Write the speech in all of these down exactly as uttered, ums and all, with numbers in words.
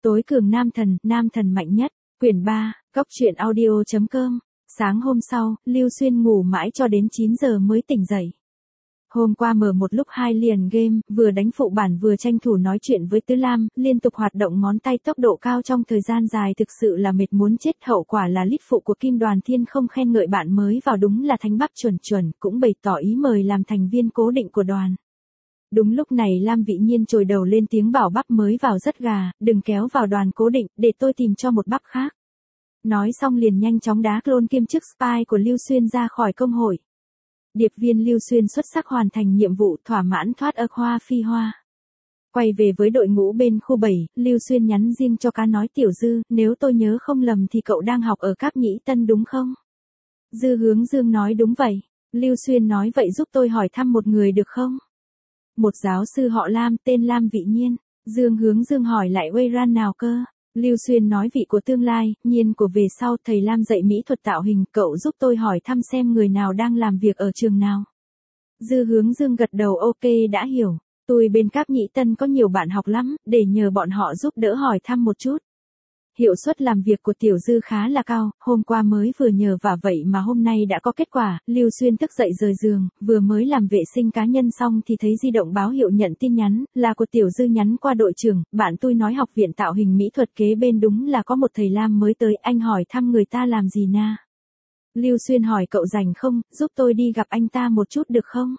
Tối cường nam thần, nam thần mạnh nhất, quyển ba, góc truyện audio chấm com. Sáng hôm sau, Lưu Xuyên ngủ mãi cho đến chín giờ mới tỉnh dậy. Hôm qua mở một lúc hai liền game, vừa đánh phụ bản vừa tranh thủ nói chuyện với Tứ Lam, liên tục hoạt động ngón tay tốc độ cao trong thời gian dài thực sự là mệt muốn chết. Hậu quả là lít phụ của Kim Đoàn Thiên không khen ngợi bạn mới vào đúng là thánh bắp chuẩn chuẩn, cũng bày tỏ ý mời làm thành viên cố định của đoàn. Đúng lúc này Lam Vĩ Nhiên chồi đầu lên tiếng bảo bắp mới vào rất gà, đừng kéo vào đoàn cố định, để tôi tìm cho một bắp khác. Nói xong liền nhanh chóng đá clone kiêm chức spy của Lưu Xuyên ra khỏi công hội. Điệp viên Lưu Xuyên xuất sắc hoàn thành nhiệm vụ, thỏa mãn thoát ơ hoa phi hoa. Quay về với đội ngũ bên khu bảy, Lưu Xuyên nhắn riêng cho cá nói Tiểu Dư, nếu tôi nhớ không lầm thì cậu đang học ở Cáp Nhĩ Tân đúng không? Dư Hướng Dương nói đúng vậy. Lưu Xuyên nói vậy giúp tôi hỏi thăm một người được không? Một giáo sư họ Lam tên Lam Vĩ Nhiên. Dương Hướng Dương hỏi lại quê ran nào cơ? Lưu Xuyên nói vị của tương lai, nhiên của về sau, thầy Lam dạy mỹ thuật tạo hình, cậu giúp tôi hỏi thăm xem người nào đang làm việc ở trường nào. Dư Hướng Dương gật đầu ok đã hiểu, tôi bên Cáp Nhĩ Tân có nhiều bạn học lắm, để nhờ bọn họ giúp đỡ hỏi thăm một chút. Hiệu suất làm việc của Tiểu Dư khá là cao, hôm qua mới vừa nhờ và vậy mà hôm nay đã có kết quả. Lưu Xuyên thức dậy rời giường, vừa mới làm vệ sinh cá nhân xong thì thấy di động báo hiệu nhận tin nhắn, là của Tiểu Dư nhắn qua đội trưởng, bạn tôi nói học viện tạo hình mỹ thuật kế bên đúng là có một thầy Lam mới tới, anh hỏi thăm người ta làm gì na. Lưu Xuyên hỏi cậu rảnh không, giúp tôi đi gặp anh ta một chút được không?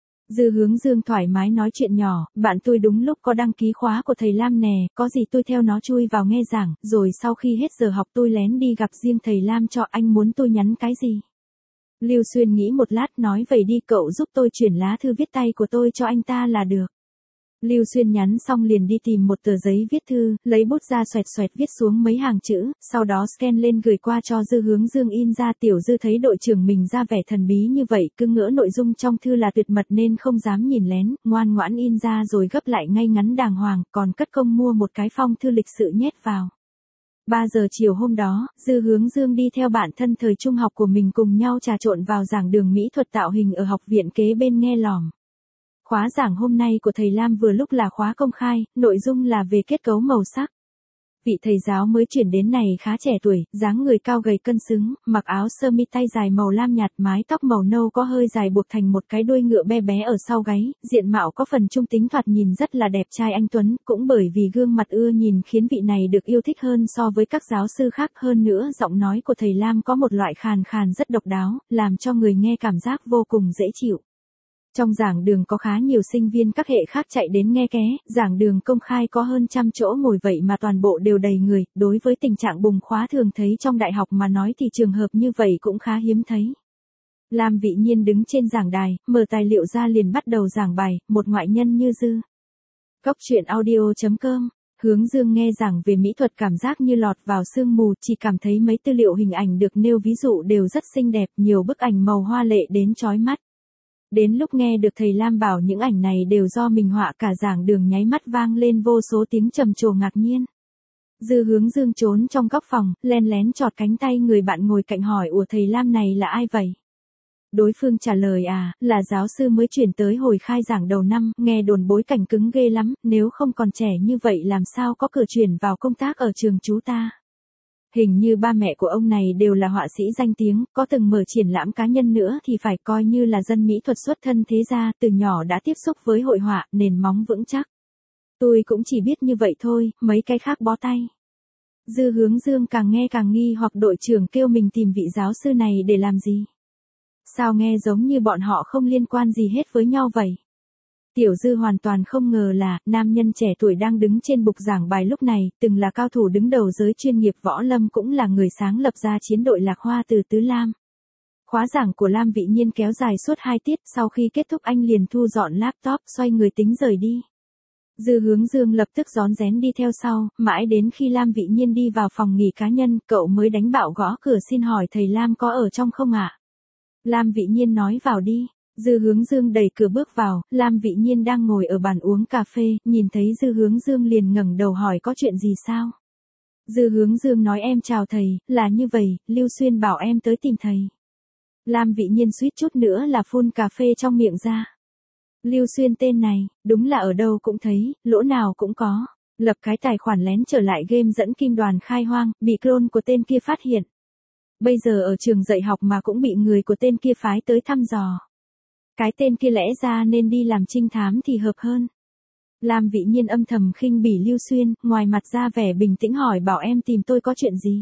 Dư Hướng Dương thoải mái nói chuyện nhỏ, bạn tôi đúng lúc có đăng ký khóa của thầy Lam nè, có gì tôi theo nó chui vào nghe giảng, rồi sau khi hết giờ học tôi lén đi gặp riêng thầy Lam cho. Anh muốn tôi nhắn cái gì? Lưu Xuyên nghĩ một lát nói vậy đi cậu giúp tôi chuyển lá thư viết tay của tôi cho anh ta là được. Lưu Xuyên nhắn xong liền đi tìm một tờ giấy viết thư, lấy bút ra xoẹt xoẹt viết xuống mấy hàng chữ, sau đó scan lên gửi qua cho Dư Hướng Dương in ra. Tiểu Dư thấy đội trưởng mình ra vẻ thần bí như vậy, cứ ngỡ nội dung trong thư là tuyệt mật nên không dám nhìn lén, ngoan ngoãn in ra rồi gấp lại ngay ngắn đàng hoàng, còn cất công mua một cái phong thư lịch sự nhét vào. ba giờ chiều hôm đó, Dư Hướng Dương đi theo bạn thân thời trung học của mình cùng nhau trà trộn vào giảng đường mỹ thuật tạo hình ở học viện kế bên nghe lỏm. Khóa giảng hôm nay của thầy Lam vừa lúc là khóa công khai, nội dung là về kết cấu màu sắc. Vị thầy giáo mới chuyển đến này khá trẻ tuổi, dáng người cao gầy cân xứng, mặc áo sơ mi tay dài màu lam nhạt, mái tóc màu nâu có hơi dài buộc thành một cái đuôi ngựa bé bé ở sau gáy, diện mạo có phần trung tính thoạt nhìn rất là đẹp trai anh tuấn, cũng bởi vì gương mặt ưa nhìn khiến vị này được yêu thích hơn so với các giáo sư khác, hơn nữa giọng nói của thầy Lam có một loại khàn khàn rất độc đáo, làm cho người nghe cảm giác vô cùng dễ chịu. Trong giảng đường có khá nhiều sinh viên các hệ khác chạy đến nghe ké, giảng đường công khai có hơn trăm chỗ ngồi vậy mà toàn bộ đều đầy người, đối với tình trạng bùng khóa thường thấy trong đại học mà nói thì trường hợp như vậy cũng khá hiếm thấy. Lam Vĩ Nhiên đứng trên giảng đài, mở tài liệu ra liền bắt đầu giảng bài, một ngoại nhân như Dư. Góc truyện audio chấm com. Hướng Dương nghe giảng về mỹ thuật cảm giác như lọt vào sương mù, chỉ cảm thấy mấy tư liệu hình ảnh được nêu ví dụ đều rất xinh đẹp, nhiều bức ảnh màu hoa lệ đến chói mắt. Đến lúc nghe được thầy Lam bảo những ảnh này đều do mình họa, cả giảng đường nháy mắt vang lên vô số tiếng trầm trồ ngạc nhiên. Dư Hướng Dương trốn trong góc phòng, len lén chọt cánh tay người bạn ngồi cạnh hỏi ủa thầy Lam này là ai vậy? Đối phương trả lời à, là giáo sư mới chuyển tới hồi khai giảng đầu năm, nghe đồn bối cảnh cứng ghê lắm, nếu không còn trẻ như vậy làm sao có cửa chuyển vào công tác ở trường chú ta. Hình như ba mẹ của ông này đều là họa sĩ danh tiếng, có từng mở triển lãm cá nhân nữa thì phải coi như là dân mỹ thuật xuất thân thế gia, từ nhỏ đã tiếp xúc với hội họa, nền móng vững chắc. Tôi cũng chỉ biết như vậy thôi, mấy cái khác bó tay. Dư Hướng Dương càng nghe càng nghi hoặc đội trưởng kêu mình tìm vị giáo sư này để làm gì? Sao nghe giống như bọn họ không liên quan gì hết với nhau vậy? Tiểu Dư hoàn toàn không ngờ là, nam nhân trẻ tuổi đang đứng trên bục giảng bài lúc này, từng là cao thủ đứng đầu giới chuyên nghiệp võ lâm cũng là người sáng lập ra chiến đội Lạc Hoa từ Tứ Lam. Khóa giảng của Lam Vĩ Nhiên kéo dài suốt hai tiết, sau khi kết thúc anh liền thu dọn laptop, xoay người tính rời đi. Dư Hướng Dương lập tức rón rén đi theo sau, mãi đến khi Lam Vĩ Nhiên đi vào phòng nghỉ cá nhân, cậu mới đánh bạo gõ cửa xin hỏi thầy Lam có ở trong không ạ? Lam Vĩ Nhiên nói vào đi. Dư Hướng Dương đẩy cửa bước vào, Lam Vĩ Nhiên đang ngồi ở bàn uống cà phê, nhìn thấy Dư Hướng Dương liền ngẩng đầu hỏi có chuyện gì sao? Dư Hướng Dương nói em chào thầy, là như vậy, Lưu Xuyên bảo em tới tìm thầy. Lam Vĩ Nhiên suýt chút nữa là phun cà phê trong miệng ra. Lưu Xuyên tên này, đúng là ở đâu cũng thấy, lỗ nào cũng có. Lập cái tài khoản lén trở lại game dẫn Kim Đoàn khai hoang, bị clone của tên kia phát hiện. Bây giờ ở trường dạy học mà cũng bị người của tên kia phái tới thăm dò. Cái tên kia lẽ ra nên đi làm trinh thám thì hợp hơn. Lam Vĩ Nhiên âm thầm khinh bỉ Lưu Xuyên, ngoài mặt ra vẻ bình tĩnh hỏi bảo em tìm tôi có chuyện gì.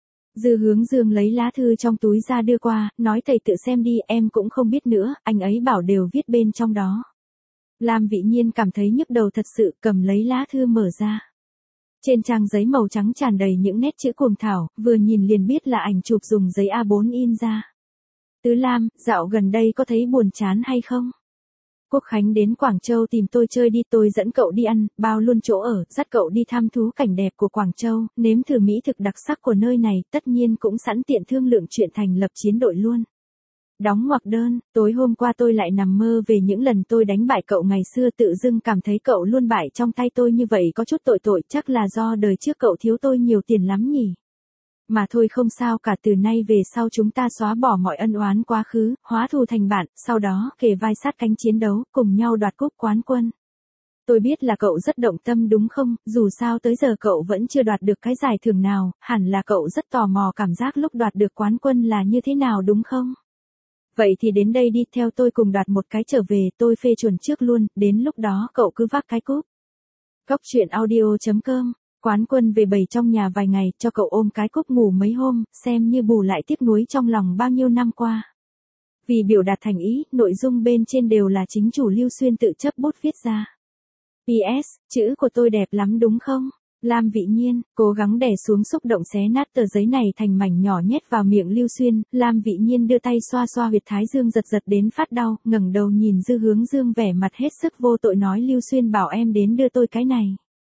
Dư Hướng Dương lấy lá thư trong túi ra đưa qua, nói thầy tự xem đi, em cũng không biết nữa, anh ấy bảo đều viết bên trong đó. Lam Vĩ Nhiên cảm thấy nhức đầu thật sự, cầm lấy lá thư mở ra. Trên trang giấy màu trắng tràn đầy những nét chữ cuồng thảo, vừa nhìn liền biết là ảnh chụp dùng giấy A bốn in ra. Tứ Lam, dạo gần đây có thấy buồn chán hay không? Quốc Khánh đến Quảng Châu tìm tôi chơi đi, tôi dẫn cậu đi ăn, bao luôn chỗ ở, dắt cậu đi thăm thú cảnh đẹp của Quảng Châu, nếm thử mỹ thực đặc sắc của nơi này, tất nhiên cũng sẵn tiện thương lượng chuyện thành lập chiến đội luôn. Đóng ngoặc đơn, tối hôm qua tôi lại nằm mơ về những lần tôi đánh bại cậu ngày xưa, tự dưng cảm thấy cậu luôn bại trong tay tôi như vậy có chút tội tội, chắc là do đời trước cậu thiếu tôi nhiều tiền lắm nhỉ. Mà thôi không sao cả, từ nay về sau chúng ta xóa bỏ mọi ân oán quá khứ, hóa thù thành bạn, sau đó kề vai sát cánh chiến đấu, cùng nhau đoạt cúp quán quân. Tôi biết là cậu rất động tâm đúng không, dù sao tới giờ cậu vẫn chưa đoạt được cái giải thưởng nào, hẳn là cậu rất tò mò cảm giác lúc đoạt được quán quân là như thế nào đúng không? Vậy thì đến đây đi, theo tôi cùng đoạt một cái trở về, tôi phê chuẩn trước luôn, đến lúc đó cậu cứ vác cái cúp. Cóc truyện audio chấm com. Quán quân về bày trong nhà vài ngày, cho cậu ôm cái cúp ngủ mấy hôm, xem như bù lại tiếc nuối trong lòng bao nhiêu năm qua. Vì biểu đạt thành ý, nội dung bên trên đều là chính chủ Lưu Xuyên tự chấp bút viết ra. pê ét, chữ của tôi đẹp lắm đúng không? Lam Vĩ Nhiên, cố gắng đè xuống xúc động xé nát tờ giấy này thành mảnh nhỏ nhét vào miệng Lưu Xuyên, Lam Vĩ Nhiên đưa tay xoa xoa huyệt thái dương giật giật đến phát đau, ngẩng đầu nhìn Dư Hướng Dương vẻ mặt hết sức vô tội nói Lưu Xuyên bảo em đến đưa tôi cái này.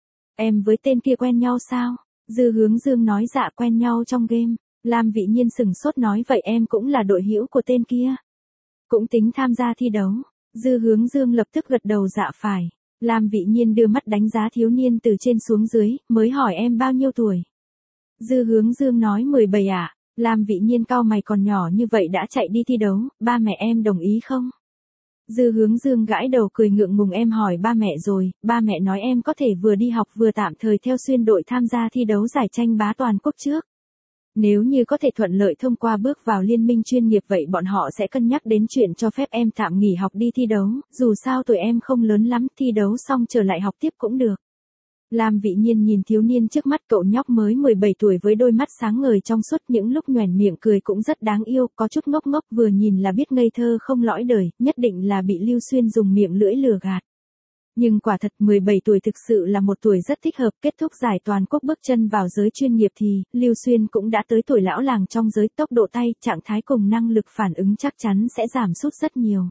Em với tên kia quen nhau sao? Dư Hướng Dương nói dạ quen nhau trong game. Lam Vĩ Nhiên sừng sốt nói vậy em cũng là đội hữu của tên kia. Cũng tính tham gia thi đấu. Dư Hướng Dương lập tức gật đầu dạ phải. Lam Vĩ Nhiên đưa mắt đánh giá thiếu niên từ trên xuống dưới, mới hỏi em bao nhiêu tuổi. Dư Hướng Dương nói mười bảy ạ. À? Lam Vĩ Nhiên cau mày còn nhỏ như vậy đã chạy đi thi đấu, ba mẹ em đồng ý không? Dư Hướng Dương gãi đầu cười ngượng ngùng em hỏi ba mẹ rồi, ba mẹ nói em có thể vừa đi học vừa tạm thời theo Xuyên đội tham gia thi đấu giải tranh bá toàn quốc trước. Nếu như có thể thuận lợi thông qua bước vào liên minh chuyên nghiệp vậy bọn họ sẽ cân nhắc đến chuyện cho phép em tạm nghỉ học đi thi đấu, dù sao tuổi em không lớn lắm, thi đấu xong trở lại học tiếp cũng được. Lam Vĩ Nhiên nhìn thiếu niên trước mắt, cậu nhóc mới mười bảy tuổi với đôi mắt sáng ngời trong suốt, những lúc nhoẻn miệng cười cũng rất đáng yêu, có chút ngốc ngốc, vừa nhìn là biết ngây thơ không lõi đời, nhất định là bị Lưu Xuyên dùng miệng lưỡi lừa gạt. Nhưng quả thật mười bảy tuổi thực sự là một tuổi rất thích hợp, kết thúc giải toàn quốc bước chân vào giới chuyên nghiệp thì, Lưu Xuyên cũng đã tới tuổi lão làng trong giới, tốc độ tay, trạng thái cùng năng lực phản ứng chắc chắn sẽ giảm sút rất nhiều.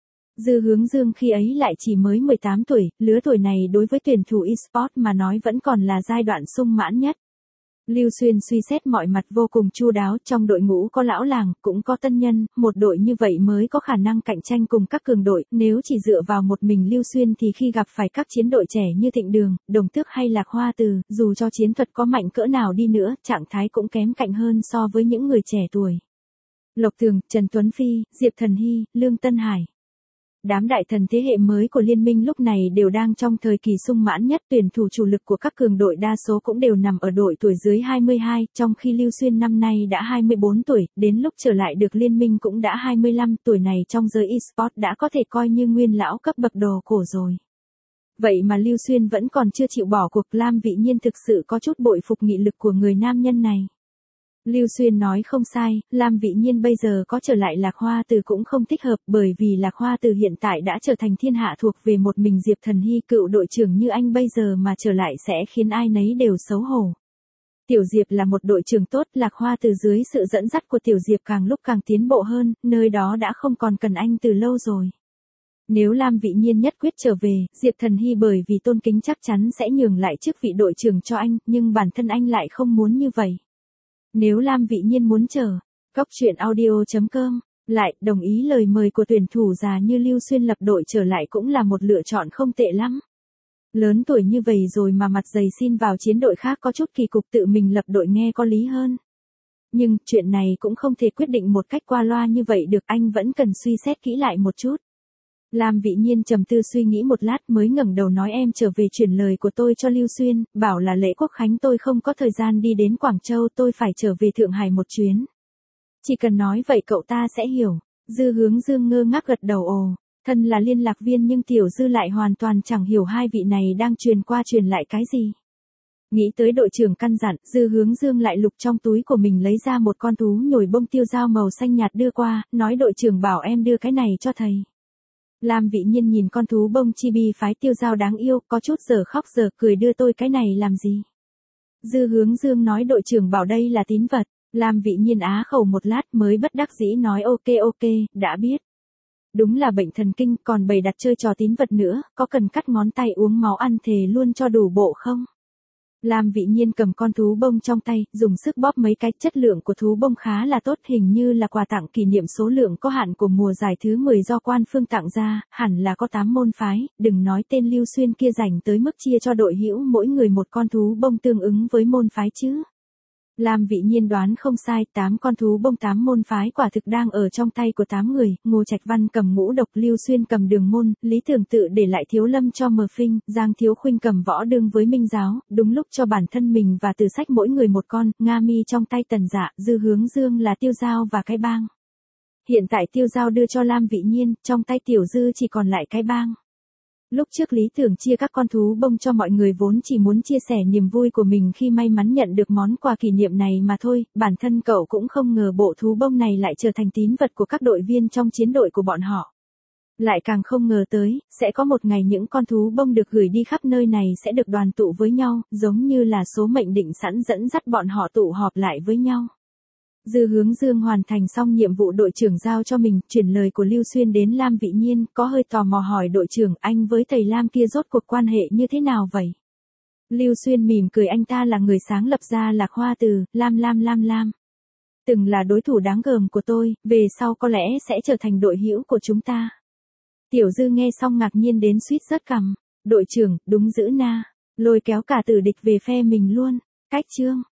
Dư Hướng Dương khi ấy lại chỉ mới mười tám tuổi, lứa tuổi này đối với tuyển thủ eSports mà nói vẫn còn là giai đoạn sung mãn nhất. Lưu Xuyên suy xét mọi mặt vô cùng chu đáo, trong đội ngũ có lão làng, cũng có tân nhân, một đội như vậy mới có khả năng cạnh tranh cùng các cường đội, nếu chỉ dựa vào một mình Lưu Xuyên thì khi gặp phải các chiến đội trẻ như Thịnh Đường, Đồng Tước hay Lạc Hoa Từ, dù cho chiến thuật có mạnh cỡ nào đi nữa, trạng thái cũng kém cạnh hơn so với những người trẻ tuổi. Lộc Tường, Trần Tuấn Phi, Diệp Thần Hy, Lương Tân Hải. Đám đại thần thế hệ mới của liên minh lúc này đều đang trong thời kỳ sung mãn nhất, tuyển thủ chủ lực của các cường đội đa số cũng đều nằm ở độ tuổi dưới hai mươi hai, trong khi Lưu Xuyên năm nay đã hai mươi bốn tuổi, đến lúc trở lại được liên minh cũng đã hai mươi lăm, tuổi này trong giới eSports đã có thể coi như nguyên lão cấp bậc đồ cổ rồi. Vậy mà Lưu Xuyên vẫn còn chưa chịu bỏ cuộc, Lam Vĩ Nhiên thực sự có chút bội phục nghị lực của người nam nhân này. Lưu Xuyên nói không sai, Lam Vĩ Nhiên bây giờ có trở lại Lạc Hoa Từ cũng không thích hợp, bởi vì Lạc Hoa Từ hiện tại đã trở thành thiên hạ thuộc về một mình Diệp Thần Hy, cựu đội trưởng như anh bây giờ mà trở lại sẽ khiến ai nấy đều xấu hổ. Tiểu Diệp là một đội trưởng tốt, Lạc Hoa Từ dưới sự dẫn dắt của Tiểu Diệp càng lúc càng tiến bộ hơn, nơi đó đã không còn cần anh từ lâu rồi. Nếu Lam Vĩ Nhiên nhất quyết trở về, Diệp Thần Hy bởi vì tôn kính chắc chắn sẽ nhường lại chức vị đội trưởng cho anh, nhưng bản thân anh lại không muốn như vậy. Nếu Lam Vĩ Nhiên muốn chờ, cóc truyện audio chấm com, lại đồng ý lời mời của tuyển thủ già như Lưu Xuyên lập đội trở lại cũng là một lựa chọn không tệ lắm. Lớn tuổi như vậy rồi mà mặt dày xin vào chiến đội khác có chút kỳ cục, tự mình lập đội nghe có lý hơn. Nhưng chuyện này cũng không thể quyết định một cách qua loa như vậy được, anh vẫn cần suy xét kỹ lại một chút. Lam Vị Nhiên trầm tư suy nghĩ một lát mới ngẩng đầu nói em trở về chuyển lời của tôi cho Lưu Xuyên, bảo là lễ Quốc Khánh tôi không có thời gian đi đến Quảng Châu, tôi phải trở về Thượng Hải một chuyến. Chỉ cần nói vậy cậu ta sẽ hiểu. Dư Hướng Dương ngơ ngác gật đầu ồ, thân là liên lạc viên nhưng Tiểu Dư lại hoàn toàn chẳng hiểu hai vị này đang truyền qua truyền lại cái gì. Nghĩ tới đội trưởng căn dặn, Dư Hướng Dương lại lục trong túi của mình lấy ra một con thú nhồi bông tiêu dao màu xanh nhạt đưa qua, nói đội trưởng bảo em đưa cái này cho thầy. Lam Vị Nhiên nhìn con thú bông chibi phái tiêu dao đáng yêu, có chút giờ khóc giờ cười đưa tôi cái này làm gì. Dư Hướng Dương nói đội trưởng bảo đây là tín vật. Lam Vị Nhiên á khẩu một lát mới bất đắc dĩ nói ok ok, đã biết. Đúng là bệnh thần kinh, còn bày đặt chơi trò tín vật nữa, có cần cắt ngón tay uống máu ăn thề luôn cho đủ bộ không? Lam Vị Nhiên cầm con thú bông trong tay, dùng sức bóp mấy cái, chất lượng của thú bông khá là tốt, hình như là quà tặng kỷ niệm số lượng có hạn của mùa giải thứ mười do quan phương tặng ra, hẳn là có tám môn phái, đừng nói tên Lưu Xuyên kia dành tới mức chia cho đội hữu mỗi người một con thú bông tương ứng với môn phái chứ. Lam Vị Nhiên đoán không sai, tám con thú bông tám môn phái quả thực đang ở trong tay của tám người, Ngô Trạch Văn cầm ngũ độc, Lưu Xuyên cầm đường môn, Lý Thường Tự để lại Thiếu Lâm cho Mờ Phinh, Giang Thiếu Khuynh cầm võ đương với Minh Giáo, đúng lúc cho bản thân mình và Từ Sách mỗi người một con, Nga Mi trong tay Tần Dạ, Dư Hướng Dương là tiêu dao và cái bang. Hiện tại tiêu dao đưa cho Lam Vị Nhiên, trong tay Tiểu Dư chỉ còn lại cái bang. Lúc trước Lý Tưởng chia các con thú bông cho mọi người vốn chỉ muốn chia sẻ niềm vui của mình khi may mắn nhận được món quà kỷ niệm này mà thôi, bản thân cậu cũng không ngờ bộ thú bông này lại trở thành tín vật của các đội viên trong chiến đội của bọn họ. Lại càng không ngờ tới, sẽ có một ngày những con thú bông được gửi đi khắp nơi này sẽ được đoàn tụ với nhau, giống như là số mệnh định sẵn dẫn dắt bọn họ tụ họp lại với nhau. Dư Hướng Dương hoàn thành xong nhiệm vụ đội trưởng giao cho mình, chuyển lời của Lưu Xuyên đến Lam Vị Nhiên, có hơi tò mò hỏi đội trưởng anh với thầy Lam kia rốt cuộc quan hệ như thế nào vậy? Lưu Xuyên mỉm cười, anh ta là người sáng lập ra Lạc Hoa Từ, Lam Lam Lam Lam. Từng là đối thủ đáng gờm của tôi, về sau có lẽ sẽ trở thành đội hữu của chúng ta. Tiểu Dư nghe xong ngạc nhiên đến suýt rớt cằm, đội trưởng, đúng dữ na, lôi kéo cả tử địch về phe mình luôn, cách chương.